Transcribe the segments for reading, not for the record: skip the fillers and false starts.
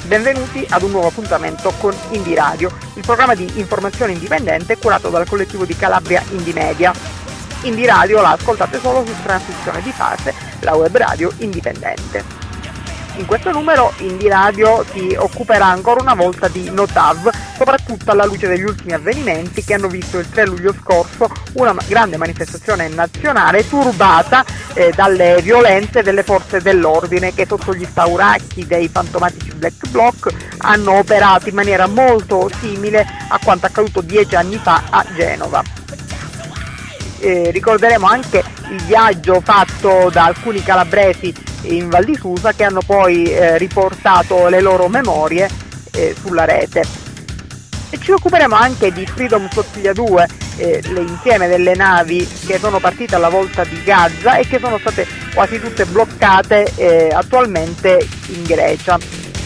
Benvenuti ad un nuovo appuntamento con Indie Radio, il programma di informazione indipendente curato dal collettivo di Calabria Indie Media. Indie Radio la ascoltate solo su trasmissione di fase, la web radio indipendente. In questo numero Indie Radio si occuperà ancora una volta di Notav, soprattutto alla luce degli ultimi avvenimenti che hanno visto il 3 luglio scorso una grande manifestazione nazionale turbata dalle violenze delle forze dell'ordine che sotto gli spauracchi dei fantomatici Black Bloc hanno operato in maniera molto simile a quanto accaduto 10 anni fa a Genova. Ricorderemo anche il viaggio fatto da alcuni calabresi in Val di Susa che hanno poi riportato le loro memorie sulla rete. E ci occuperemo anche di Freedom Flottiglia 2, l'insieme delle navi che sono partite alla volta di Gaza e che sono state quasi tutte bloccate attualmente in Grecia.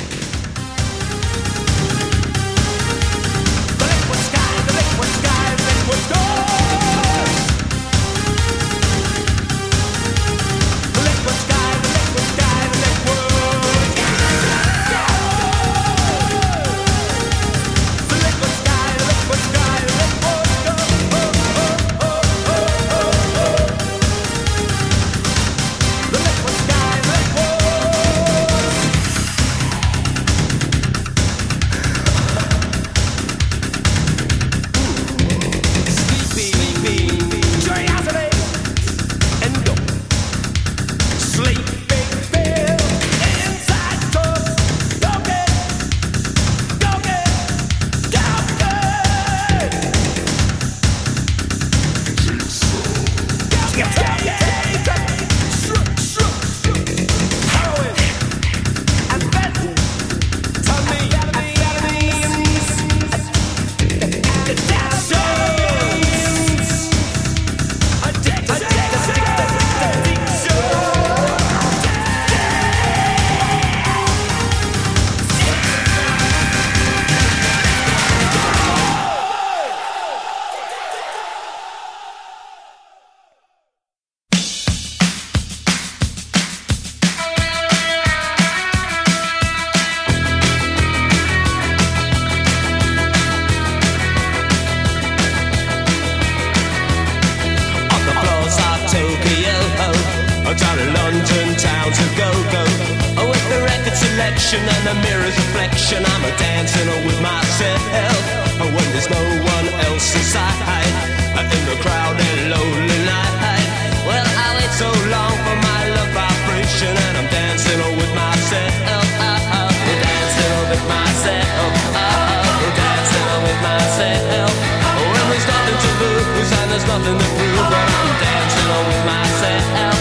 And the mirror's reflection, I'm a dancing with myself. When there's no one else inside, in the crowded lonely night. Well, I wait so long for my love vibration, and I'm dancing with myself. Dancing with myself. Dancing with myself. When there's nothing to lose and there's nothing to prove, but I'm dancing with myself.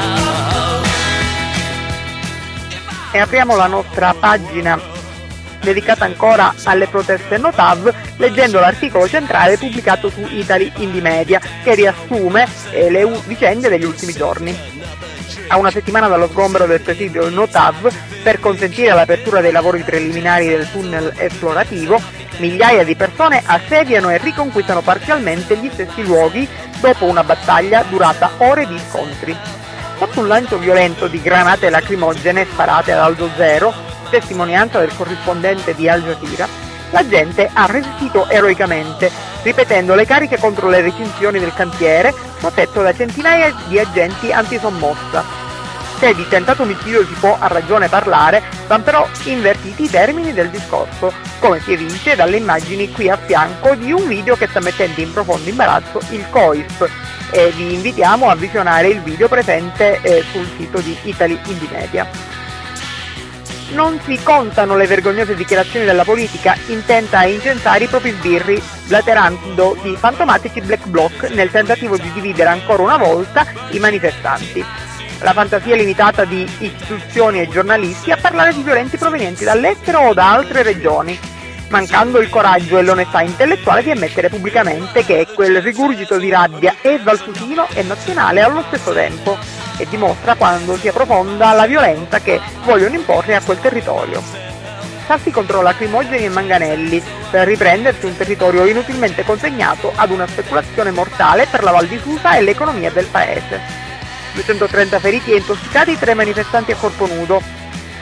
E apriamo la nostra pagina dedicata ancora alle proteste Notav leggendo l'articolo centrale pubblicato su Italy Indie Media che riassume le vicende degli ultimi giorni. A una settimana dallo sgombero del presidio Notav per consentire l'apertura dei lavori preliminari del tunnel esplorativo, migliaia di persone assediano e riconquistano parzialmente gli stessi luoghi dopo una battaglia durata ore di scontri. Sotto un lancio violento di granate lacrimogene sparate ad alzo zero, testimonianza del corrispondente di Al Jazeera, la gente ha resistito eroicamente, ripetendo le cariche contro le recinzioni del cantiere, protetto da centinaia di agenti antisommossa. Se di tentato omicidio si può a ragione parlare, vanno però invertiti i termini del discorso, come si evince dalle immagini qui a fianco di un video che sta mettendo in profondo imbarazzo il COIF, e vi invitiamo a visionare il video presente sul sito di Italy Indie Media. Non si contano le vergognose dichiarazioni della politica intenta a incensare i propri sbirri, blaterando di fantomatici Black Bloc nel tentativo di dividere ancora una volta i manifestanti. La fantasia limitata di istituzioni e giornalisti a parlare di violenti provenienti dall'estero o da altre regioni, mancando il coraggio e l'onestà intellettuale di ammettere pubblicamente che quel rigurgito di rabbia è valsusino e nazionale allo stesso tempo e dimostra quando sia profonda la violenza che vogliono imporre a quel territorio. Sassi contro lacrimogeni e manganelli per riprendersi un territorio inutilmente consegnato ad una speculazione mortale per la Val di Susa e l'economia del paese. 230 feriti e intossicati, 3 manifestanti a corpo nudo.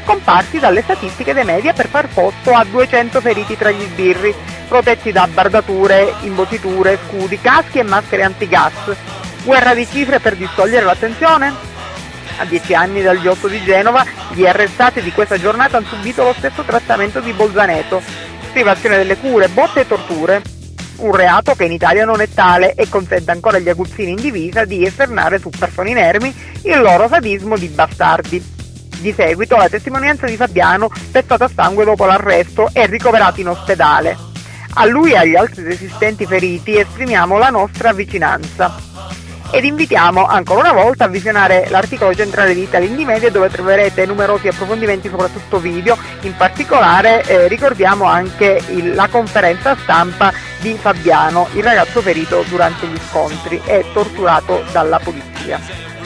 scomparsi dalle statistiche dei media per far posto a 200 feriti tra gli sbirri, protetti da bardature, imbottiture, scudi, caschi e maschere antigas. Guerra di cifre per distogliere l'attenzione? A 10 anni dal G8 di Genova, gli arrestati di questa giornata hanno subito lo stesso trattamento di Bolzaneto: privazione delle cure, botte e torture. Un reato che in Italia non è tale e consente ancora agli aguzzini in divisa di esternare su persone inermi il loro sadismo di bastardi. Di seguito la testimonianza di Fabiano, pezzato a sangue dopo l'arresto e ricoverato in ospedale. A lui e agli altri resistenti feriti esprimiamo la nostra vicinanza. Ed invitiamo ancora una volta a visionare l'articolo centrale di Italy Indymedia, dove troverete numerosi approfondimenti, soprattutto video. In particolare ricordiamo anche la conferenza stampa di Fabiano, il ragazzo ferito durante gli scontri e torturato dalla polizia.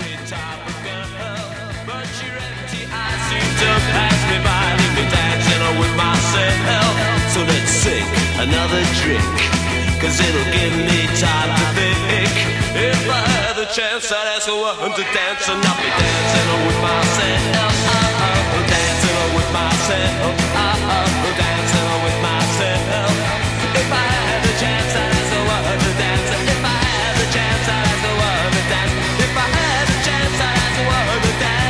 Cause it'll give me time to think. If I had the chance, I'd ask a woman to dance, and I'll be dancing with myself. Dancing with myself. Dancing with myself. If I had the chance, I'd ask a woman to dance. If I had the chance, I'd ask a woman to dance. If I had the chance, I'd ask a woman to dance.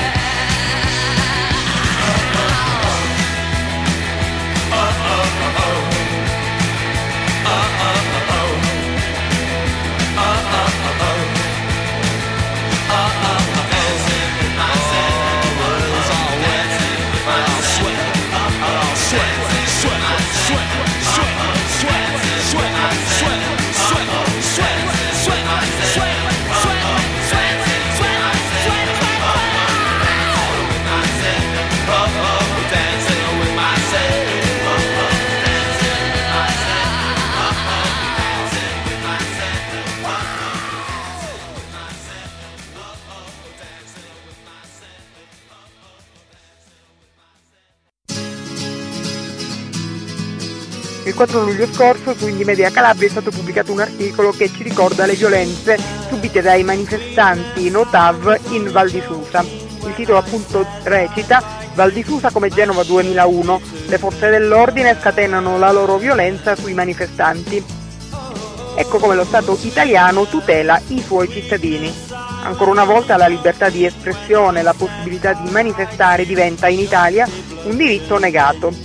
Il 4 luglio scorso su Indymedia Calabria è stato pubblicato un articolo che ci ricorda le violenze subite dai manifestanti Notav in Val di Susa. Il titolo appunto recita: Val di Susa come Genova 2001, le forze dell'ordine scatenano la loro violenza sui manifestanti. Ecco come lo Stato italiano tutela i suoi cittadini. Ancora una volta la libertà di espressione, la possibilità di manifestare diventa in Italia un diritto negato.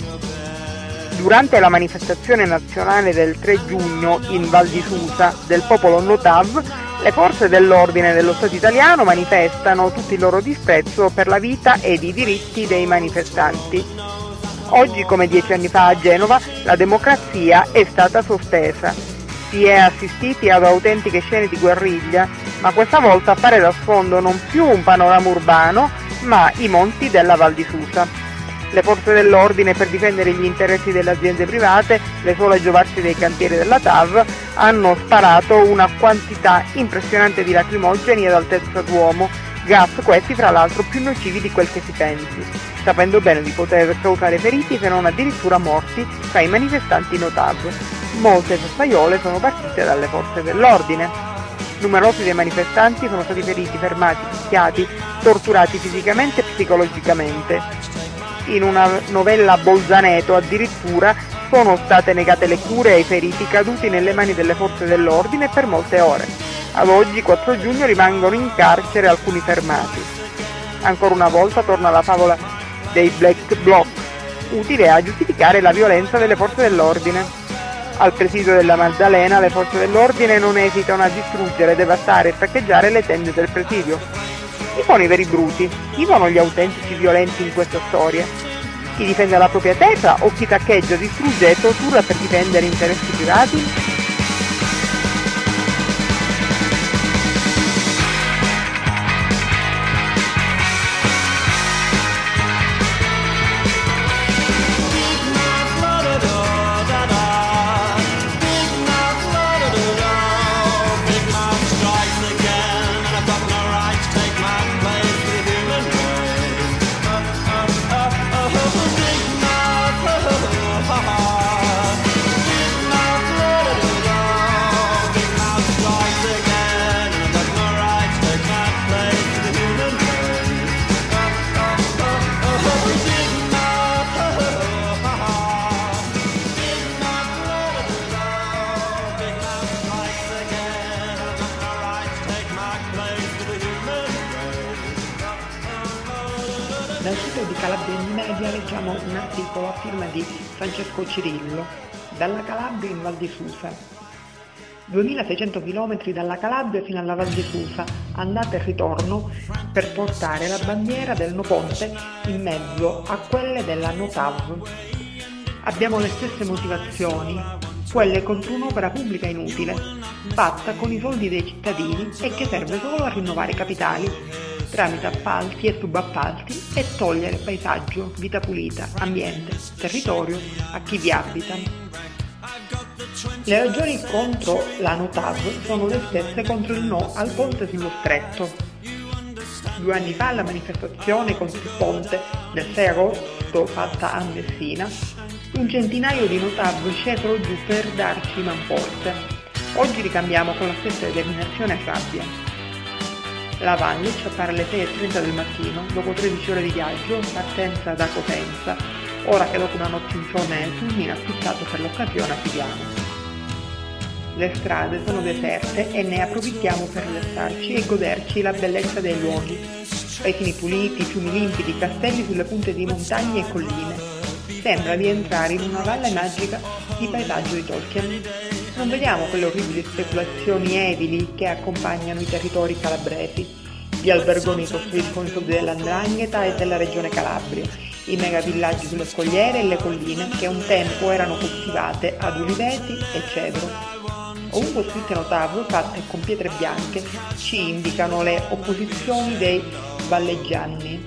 Durante la manifestazione nazionale del 3 giugno in Val di Susa del popolo Notav, le forze dell'ordine dello Stato italiano manifestano tutto il loro disprezzo per la vita ed i diritti dei manifestanti. Oggi, come 10 anni fa a Genova, la democrazia è stata sospesa. Si è assistiti ad autentiche scene di guerriglia, ma questa volta appare da sfondo non più un panorama urbano, ma i monti della Val di Susa. Le forze dell'ordine, per difendere gli interessi delle aziende private, le sole a giovarsi dei cantieri della TAV, hanno sparato una quantità impressionante di lacrimogeni ad altezza d'uomo, gas questi fra l'altro più nocivi di quel che si pensi, sapendo bene di poter causare feriti se non addirittura morti tra i manifestanti Notav. Molte festaiole sono partite dalle forze dell'ordine. Numerosi dei manifestanti sono stati feriti, fermati, picchiati, torturati fisicamente e psicologicamente. In una novella Bolzaneto addirittura sono state negate le cure ai feriti caduti nelle mani delle forze dell'ordine per molte ore. Ad oggi, 4 giugno, rimangono in carcere alcuni fermati. Ancora una volta torna la favola dei Black Bloc, utile a giustificare la violenza delle forze dell'ordine. Al presidio della Maddalena le forze dell'ordine non esitano a distruggere, devastare e saccheggiare le tende del presidio. Chi sono i veri bruti? Chi sono gli autentici violenti in questa storia? Chi difende la propria terra o chi saccheggia, distrugge e tortura per difendere interessi privati? Media leggiamo un articolo a firma di Francesco Cirillo, dalla Calabria in Val di Susa. 2600 km dalla Calabria fino alla Val di Susa, andata e ritorno, per portare la bandiera del No Ponte in mezzo a quelle della No TAV. Abbiamo le stesse motivazioni, quelle contro un'opera pubblica inutile, fatta con i soldi dei cittadini e che serve solo a rinnovare i capitali, tramite appalti e subappalti, e togliere paesaggio, vita pulita, ambiente, territorio a chi vi abita. Le ragioni contro la No TAV sono le stesse contro il no al ponte sullo stretto. 2 anni fa alla manifestazione contro il ponte del 6 agosto fatta a Messina, un centinaio di No TAV scesero giù per darci manforte. Oggi ricambiamo con la stessa determinazione e rabbia. La Valle ci appare alle 6:30 del mattino, dopo 13 ore di viaggio, partenza da Cosenza, ora che dopo una notte insonne nel pulmino affittato per l'occasione affidiamo. Le strade sono deserte e ne approfittiamo per rilassarci e goderci la bellezza dei luoghi. Paesini puliti, fiumi limpidi, castelli sulle punte di montagne e colline. Sembra di entrare in una valle magica di paesaggio di Tolkien. Non vediamo quelle orribili speculazioni edili che accompagnano i territori calabresi, gli albergoni costruiti con i soldi dell''ndrangheta e della regione Calabria, i megavillaggi sulle scogliere e le colline che un tempo erano coltivate ad uliveti e cedro. Ovunque scritte No TAV fatte con pietre bianche ci indicano le opposizioni dei valleggiani.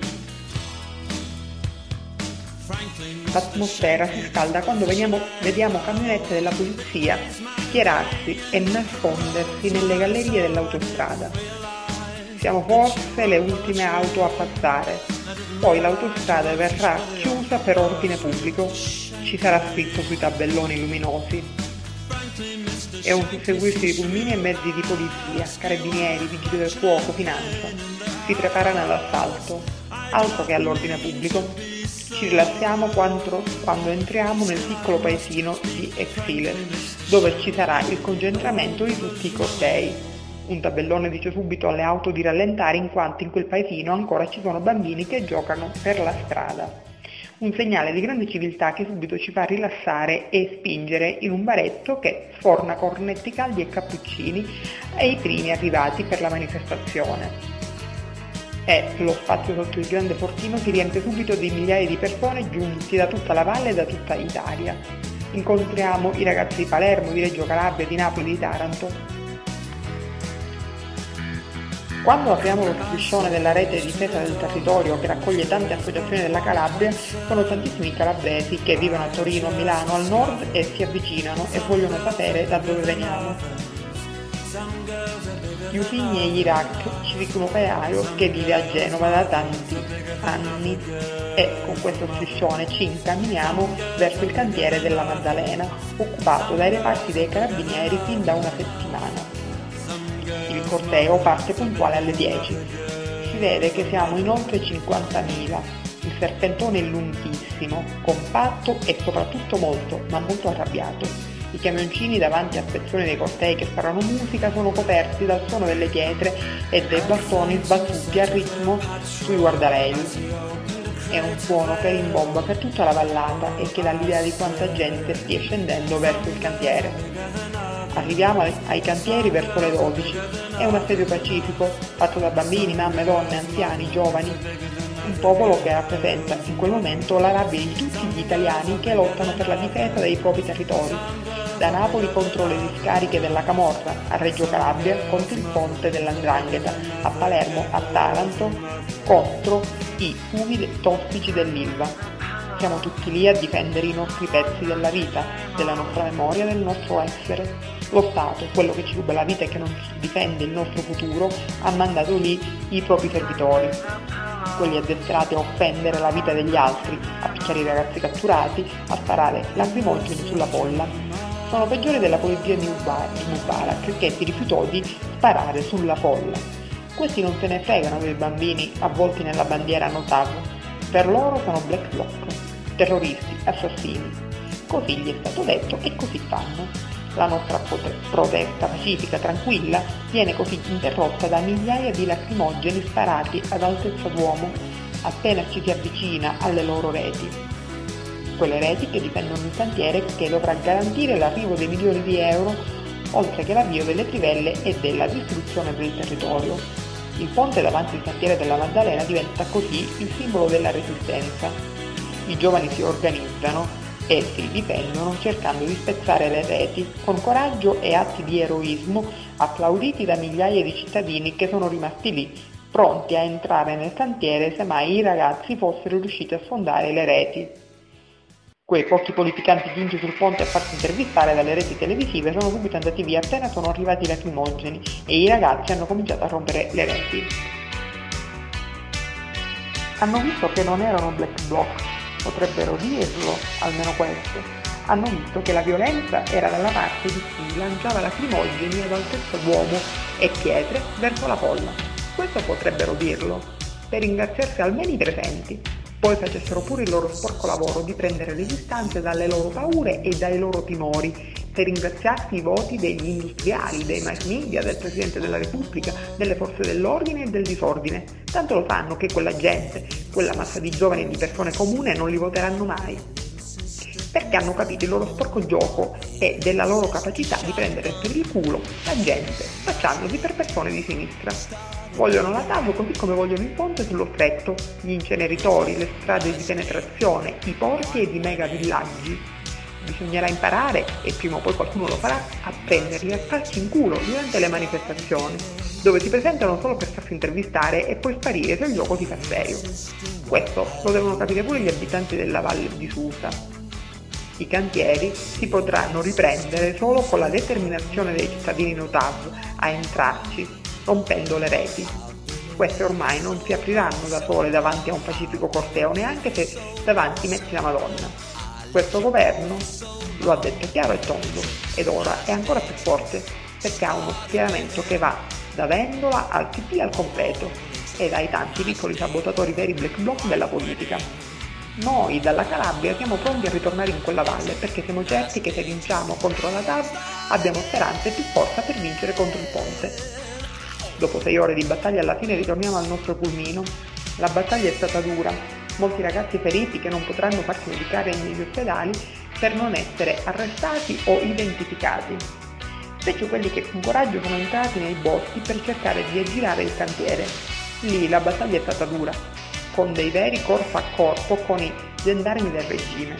L'atmosfera si scalda quando vediamo camionette della polizia schierarsi e nascondersi nelle gallerie dell'autostrada. Siamo forse le ultime auto a passare, poi l'autostrada verrà chiusa per ordine pubblico, ci sarà scritto sui tabelloni luminosi. È un susseguirsi di pulmini e mezzi di polizia, carabinieri, vigili del fuoco, finanza. Si preparano all'assalto, altro che all'ordine pubblico. Ci rilassiamo quando entriamo nel piccolo paesino di Exile, dove ci sarà il concentramento di tutti i cortei. Un tabellone dice subito alle auto di rallentare in quanto in quel paesino ancora ci sono bambini che giocano per la strada. Un segnale di grande civiltà che subito ci fa rilassare e spingere in un baretto che sforna cornetti caldi e cappuccini ai primi arrivati per la manifestazione. E lo spazio sotto il grande fortino si riempie subito di migliaia di persone giunti da tutta la valle e da tutta Italia. Incontriamo i ragazzi di Palermo, di Reggio Calabria, di Napoli, di Taranto. Quando apriamo lo striscione della rete di difesa del territorio che raccoglie tante associazioni della Calabria, sono tantissimi calabresi che vivono a Torino, a Milano, al nord e si avvicinano e vogliono sapere da dove veniamo. Gli Usigni e gli Iraq ci dicono un operaio che vive a Genova da tanti anni e con questo striscione ci incamminiamo verso il cantiere della Maddalena, occupato dai reparti dei carabinieri fin da una settimana. Il corteo parte puntuale alle 10. Si vede che siamo in oltre 50.000. Il serpentone è lunghissimo, compatto e soprattutto molto, ma molto arrabbiato. I camioncini davanti a spezzoni dei cortei che sparano musica sono coperti dal suono delle pietre e dei bastoni sbattuti a ritmo sui guardrail. È un suono che rimbomba per tutta la vallata e che dà l'idea di quanta gente stia scendendo verso il cantiere. Arriviamo ai cantieri verso le 12. È un assedio pacifico, fatto da bambini, mamme, donne, anziani, giovani. Un popolo che rappresenta in quel momento la rabbia di tutti gli italiani che lottano per la difesa dei propri territori. Da Napoli contro le discariche della Camorra, a Reggio Calabria contro il ponte dell''ndrangheta, a Palermo, a Taranto contro i fumi tossici dell'Ilva. Siamo tutti lì a difendere i nostri pezzi della vita, della nostra memoria, del nostro essere. Lo Stato, quello che ci ruba la vita e che non difende il nostro futuro, ha mandato lì i propri servitori, quelli addestrati a offendere la vita degli altri, a picchiare i ragazzi catturati, a sparare lacrimogeni sulla folla. Sono peggiori della polizia di Mubarak, che si rifiutò di sparare sulla folla. Questi non se ne fregano dei bambini avvolti nella bandiera No TAV. Per loro sono black bloc, terroristi, assassini. Così gli è stato detto e così fanno. La nostra protesta pacifica, tranquilla, viene così interrotta da migliaia di lacrimogeni sparati ad altezza d'uomo appena ci si avvicina alle loro reti. Quelle reti che difendono il cantiere che dovrà garantire l'arrivo dei milioni di euro, oltre che l'avvio delle trivelle e della distruzione del territorio. Il ponte davanti al cantiere della Maddalena diventa così il simbolo della resistenza. I giovani si organizzano e si difendono cercando di spezzare le reti con coraggio e atti di eroismo applauditi da migliaia di cittadini che sono rimasti lì, pronti a entrare nel cantiere se mai i ragazzi fossero riusciti a sfondare le reti. Quei pochi politicanti giunti sul ponte a farsi intervistare dalle reti televisive sono subito andati via appena sono arrivati i lacrimogeni e i ragazzi hanno cominciato a rompere le reti. Hanno visto che non erano black bloc, potrebbero dirlo, almeno questo. Hanno visto che la violenza era dalla parte di chi lanciava lacrimogeni ad altezza d'uomo e pietre verso la folla. Questo potrebbero dirlo, per ringraziarsi almeno i presenti. Poi facessero pure il loro sporco lavoro di prendere le distanze dalle loro paure e dai loro timori, per ringraziarsi i voti degli industriali, dei mass media, del Presidente della Repubblica, delle forze dell'ordine e del disordine. Tanto lo sanno che quella gente, quella massa di giovani e di persone comune non li voteranno mai. Perché hanno capito il loro sporco gioco e della loro capacità di prendere per il culo la gente, facciandosi per persone di sinistra. Vogliono la TAV così come vogliono il ponte sullo stretto, gli inceneritori, le strade di penetrazione, i porti ed i mega villaggi. Bisognerà imparare, e prima o poi qualcuno lo farà, a prenderli a calci in culo durante le manifestazioni, dove si presentano solo per farsi intervistare e poi sparire se il gioco si fa serio. Questo lo devono capire pure gli abitanti della Valle di Susa. I cantieri si potranno riprendere solo con la determinazione dei cittadini NOTAV a entrarci, rompendo le reti. Queste ormai non si apriranno da sole davanti a un pacifico corteo, neanche se davanti metti la Madonna. Questo governo lo ha detto chiaro e tondo, ed ora è ancora più forte, perché ha uno schieramento che va da Vendola al PD al completo, e dai tanti piccoli sabotatori veri black bloc della politica. Noi dalla Calabria siamo pronti a ritornare in quella valle, perché siamo certi che se vinciamo contro la TAV abbiamo speranze e più forza per vincere contro il ponte. Dopo 6 ore di battaglia alla fine ritorniamo al nostro pulmino. La battaglia è stata dura, molti ragazzi feriti che non potranno farsi medicare negli ospedali per non essere arrestati o identificati. Specie quelli che con coraggio sono entrati nei boschi per cercare di aggirare il cantiere. Lì la battaglia è stata dura, con dei veri corpo a corpo con i gendarmi del regime.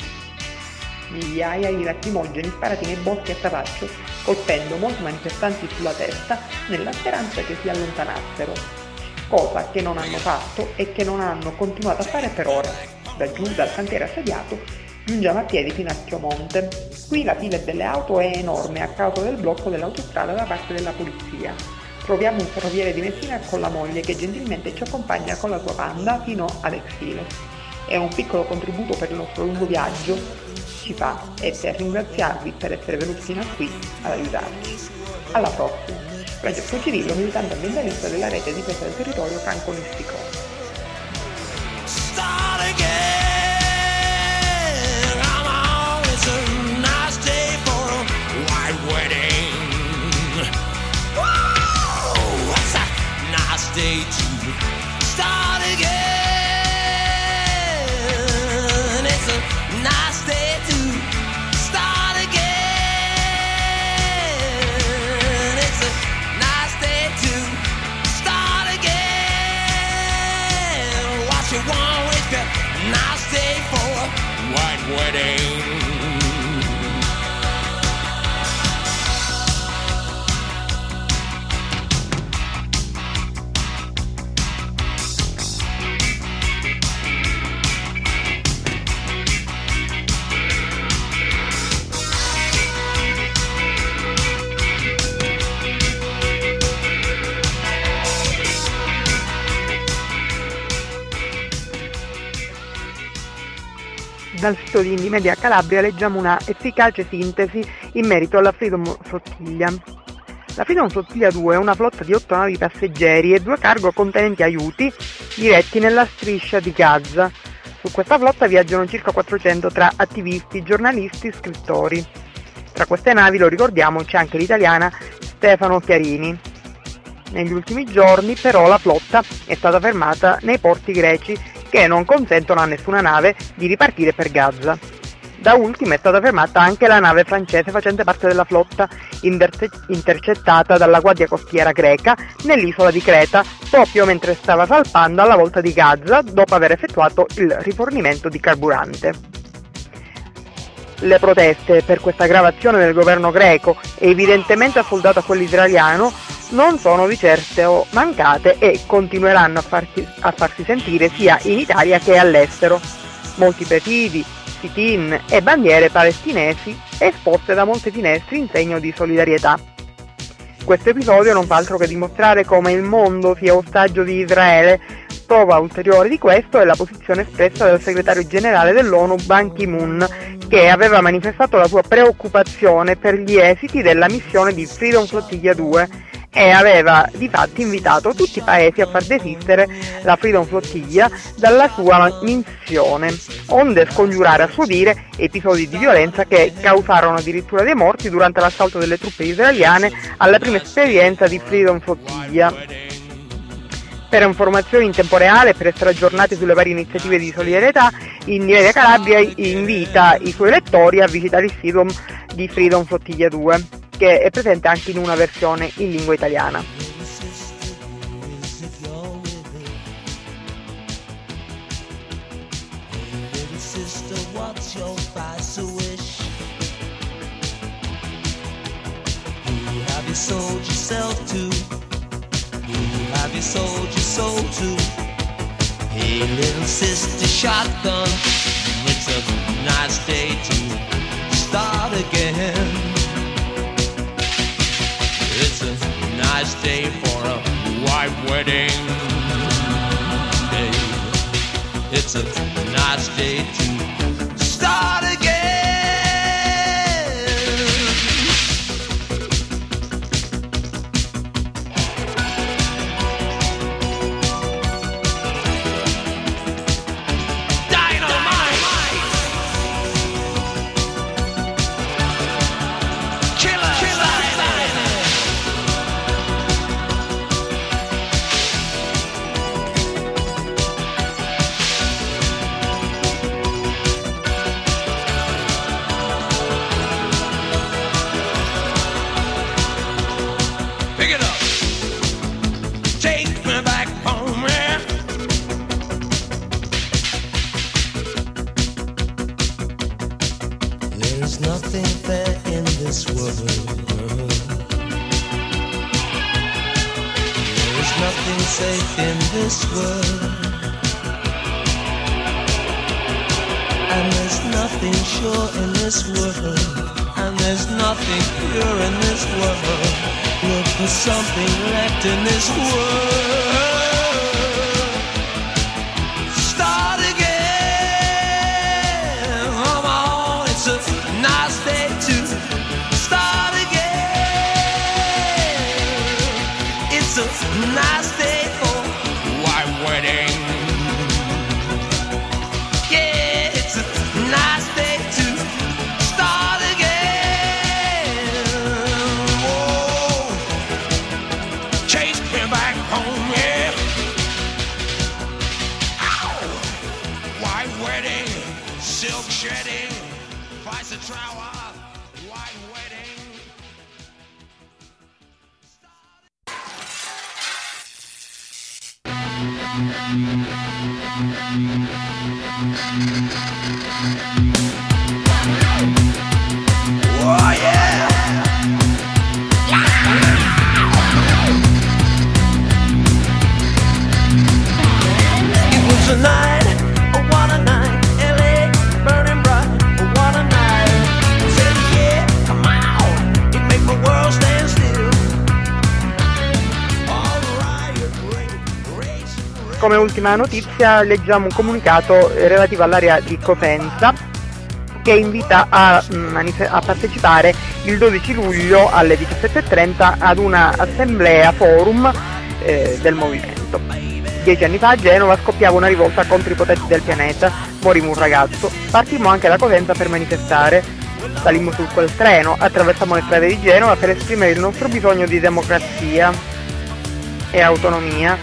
Migliaia di lacrimogeni sparati nei boschi a tapaccio, colpendo molti manifestanti sulla testa nella speranza che si allontanassero, cosa che non hanno fatto e che non hanno continuato a fare per ore. Da giù, dal cantiere assediato, giungiamo a piedi fino a Chiomonte. Qui la fila delle auto è enorme a causa del blocco dell'autostrada da parte della polizia. Troviamo un ferroviere di Messina con la moglie che gentilmente ci accompagna con la sua Panda fino ad Exile. È un piccolo contributo per il nostro lungo viaggio ci fa, e per ringraziarvi per essere venuti fino a qui ad aiutarci. Alla prossima! Francesco Cirillo, militante ambientalista della rete di difesa del territorio franco-nistico. Day to start again. It's a nice day to start again. It's a nice day to start again. What you want with a nice day for a white wedding. Dal sito di Indymedia Calabria leggiamo una efficace sintesi in merito alla Freedom Flottiglia. La Freedom Flottiglia 2 è una flotta di 8 navi passeggeri e 2 cargo contenenti aiuti diretti nella striscia di Gaza. Su questa flotta viaggiano circa 400 tra attivisti, giornalisti e scrittori. Tra queste navi, lo ricordiamo, c'è anche l'italiana Stefano Chiarini. Negli ultimi giorni però la flotta è stata fermata nei porti greci che non consentono a nessuna nave di ripartire per Gaza. Da ultimo è stata fermata anche la nave francese facente parte della flotta intercettata dalla guardia costiera greca nell'isola di Creta proprio mentre stava salpando alla volta di Gaza dopo aver effettuato il rifornimento di carburante. Le proteste per questa aggravazione del governo greco, evidentemente assoldato a quello israeliano, non sono di certo mancate e continueranno a farsi sentire sia in Italia che all'estero. Molti presidi, sit-in e bandiere palestinesi esposte da molte finestre in segno di solidarietà. Questo episodio non fa altro che dimostrare come il mondo sia ostaggio di Israele. Prova ulteriore di questo è la posizione espressa dal segretario generale dell'ONU Ban Ki-moon, che aveva manifestato la sua preoccupazione per gli esiti della missione di Freedom Flotilla 2 e aveva di fatto invitato tutti i paesi a far desistere la Freedom Flotilla dalla sua missione, onde scongiurare a suo dire episodi di violenza che causarono addirittura dei morti durante l'assalto delle truppe israeliane alla prima esperienza di Freedom Flotilla. Per informazioni in tempo reale e per essere aggiornati sulle varie iniziative di solidarietà, Indimedia Calabria invita i suoi lettori a visitare il sito di Freedom Flotilla 2, che è presente anche in una versione in lingua italiana. Have you sold your soul to? Hey, little sister shotgun, it's a nice day to start again. It's a nice day for a white wedding. Hey, it's a nice day to start again. Safe in this world, and there's nothing sure in this world, and there's nothing pure in this world. Look for something left in this world. Start again. Come on, it's a nice day to start again. It's a nice day. Wedding. Yeah, it's a nice day to start again. Whoa, chase me back home, yeah. Ow, white wedding, silk shedding, vice a trower, white wedding. Oh yeah! It was a night, oh what a night, LA burning bright, oh what a night. I said yeah, come on, it made my world stand still. All riot, race. Come ultima notizia leggiamo un comunicato relativo all'area di Cosenza che invita a partecipare il 12 luglio alle 17:30 ad una assemblea forum del movimento. 10 anni fa a Genova scoppiava una rivolta contro i potenti del pianeta, morì un ragazzo, partimmo anche da Cosenza per manifestare, salimmo su quel treno, attraversammo le strade di Genova per esprimere il nostro bisogno di democrazia e autonomia.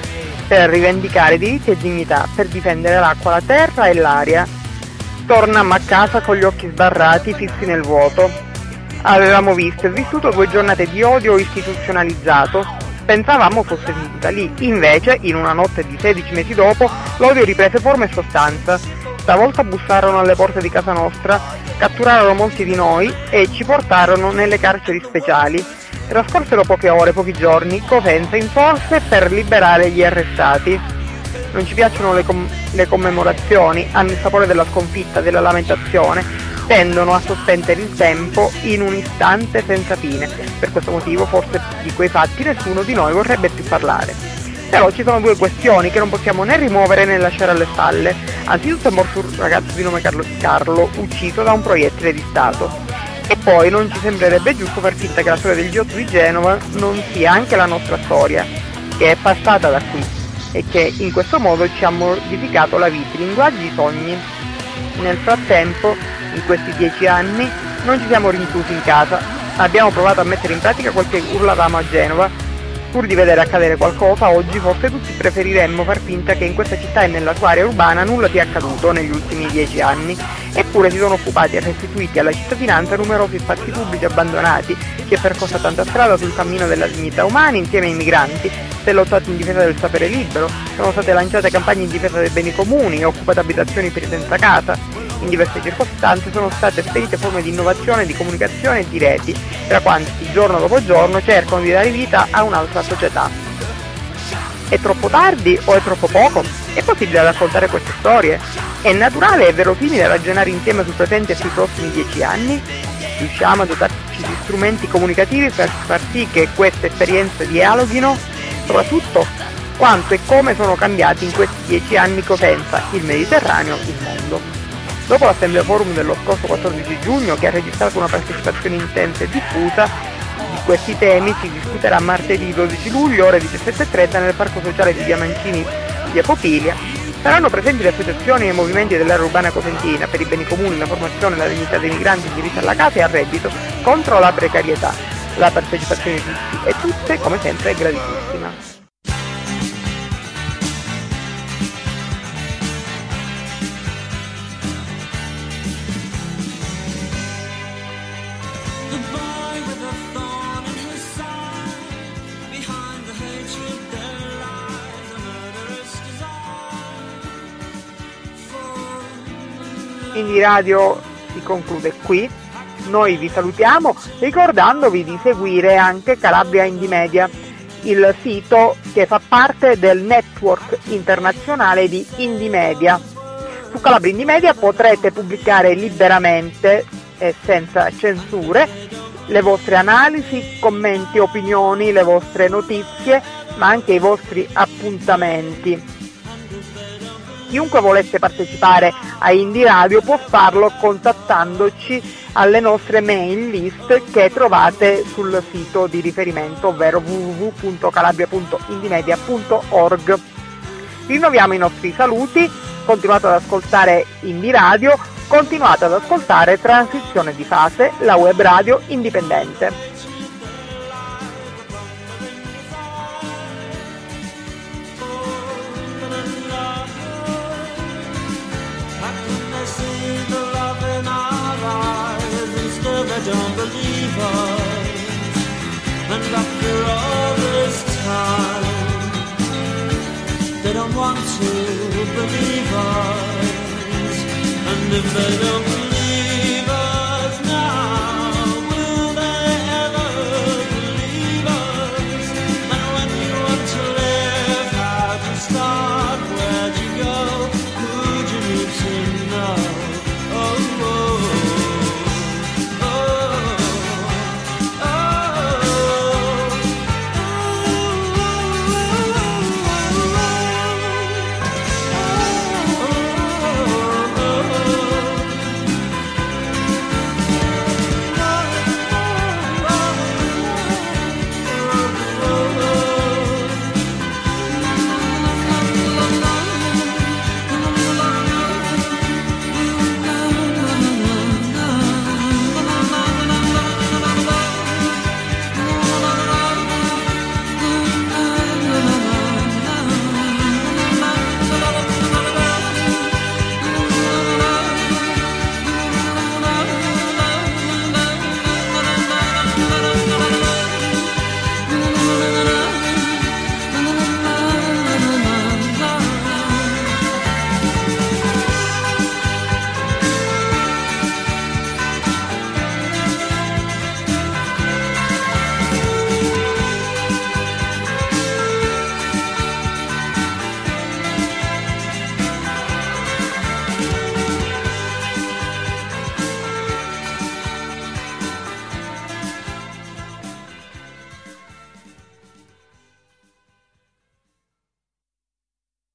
per rivendicare diritti e dignità, per difendere l'acqua, la terra e l'aria. Tornammo a casa con gli occhi sbarrati, fissi nel vuoto. Avevamo visto e vissuto 2 giornate di odio istituzionalizzato. Pensavamo fosse finita lì. Invece, in una notte di 16 mesi dopo, l'odio riprese forma e sostanza. Stavolta bussarono alle porte di casa nostra, catturarono molti di noi e ci portarono nelle carceri speciali. Trascorsero poche ore, pochi giorni, Cosenza insorse per liberare gli arrestati. Non ci piacciono le commemorazioni, hanno il sapore della sconfitta, della lamentazione, tendono a sospendere il tempo in un istante senza fine. Per questo motivo forse di quei fatti nessuno di noi vorrebbe più parlare. Però ci sono 2 questioni che non possiamo né rimuovere né lasciare alle spalle. Anzitutto è morto un ragazzo di nome Carlo, ucciso da un proiettile di Stato. E poi non ci sembrerebbe giusto far finta che la storia del G8 di Genova non sia anche la nostra storia, che è passata da qui e che in questo modo ci ha modificato la vita, i linguaggi, i sogni. Nel frattempo, in questi 10 anni, non ci siamo rinchiusi in casa, abbiamo provato a mettere in pratica quel che urlavamo a Genova. Pur di vedere accadere qualcosa, oggi forse tutti preferiremmo far finta che in questa città e nella sua area urbana nulla sia accaduto negli ultimi 10 anni. Eppure si sono occupati e restituiti alla cittadinanza numerosi spazi pubblici abbandonati, chi ha percorso tanta strada sul cammino della dignità umana insieme ai migranti, si è lottato in difesa del sapere libero, sono state lanciate campagne in difesa dei beni comuni, occupate abitazioni per i senza casa. In diverse circostanze sono state esperite forme di innovazione, di comunicazione e di reti, tra quanti giorno dopo giorno cercano di dare vita a un'altra società. È troppo tardi o è troppo poco? È possibile raccontare queste storie? È naturale e verosimile ragionare insieme sul presente e sui prossimi 10 anni? Riusciamo a dotarci di strumenti comunicativi per far sì che queste esperienze dialoghino? Soprattutto, quanto e come sono cambiati in questi 10 anni Cosenza, il Mediterraneo, il mondo. Dopo l'Assemblea Forum dello scorso 14 giugno, che ha registrato una partecipazione intensa e diffusa, di questi temi si discuterà martedì 12 luglio, ore 17:30, nel Parco Sociale di Via Mancini, via Popilia. Saranno presenti le associazioni e i movimenti dell'area urbana cosentina per i beni comuni, la formazione, la dignità dei migranti, il diritto alla casa e al reddito, contro la precarietà. La partecipazione di tutti e tutte, come sempre, è graditissima. Indie Radio si conclude qui, noi vi salutiamo ricordandovi di seguire anche Calabria Indie Media, il sito che fa parte del network internazionale di Indie Media. Su Calabria Indie Media potrete pubblicare liberamente e senza censure le vostre analisi, commenti, opinioni, le vostre notizie, ma anche i vostri appuntamenti. Chiunque volesse partecipare a Indie Radio può farlo contattandoci alle nostre mail list che trovate sul sito di riferimento, ovvero www.calabria.indiemedia.org. Rinnoviamo i nostri saluti, continuate ad ascoltare Indie Radio, continuate ad ascoltare Transizione di Fase, la web radio indipendente. I don't believe us, and after all this time, they don't want to believe us, and if they don't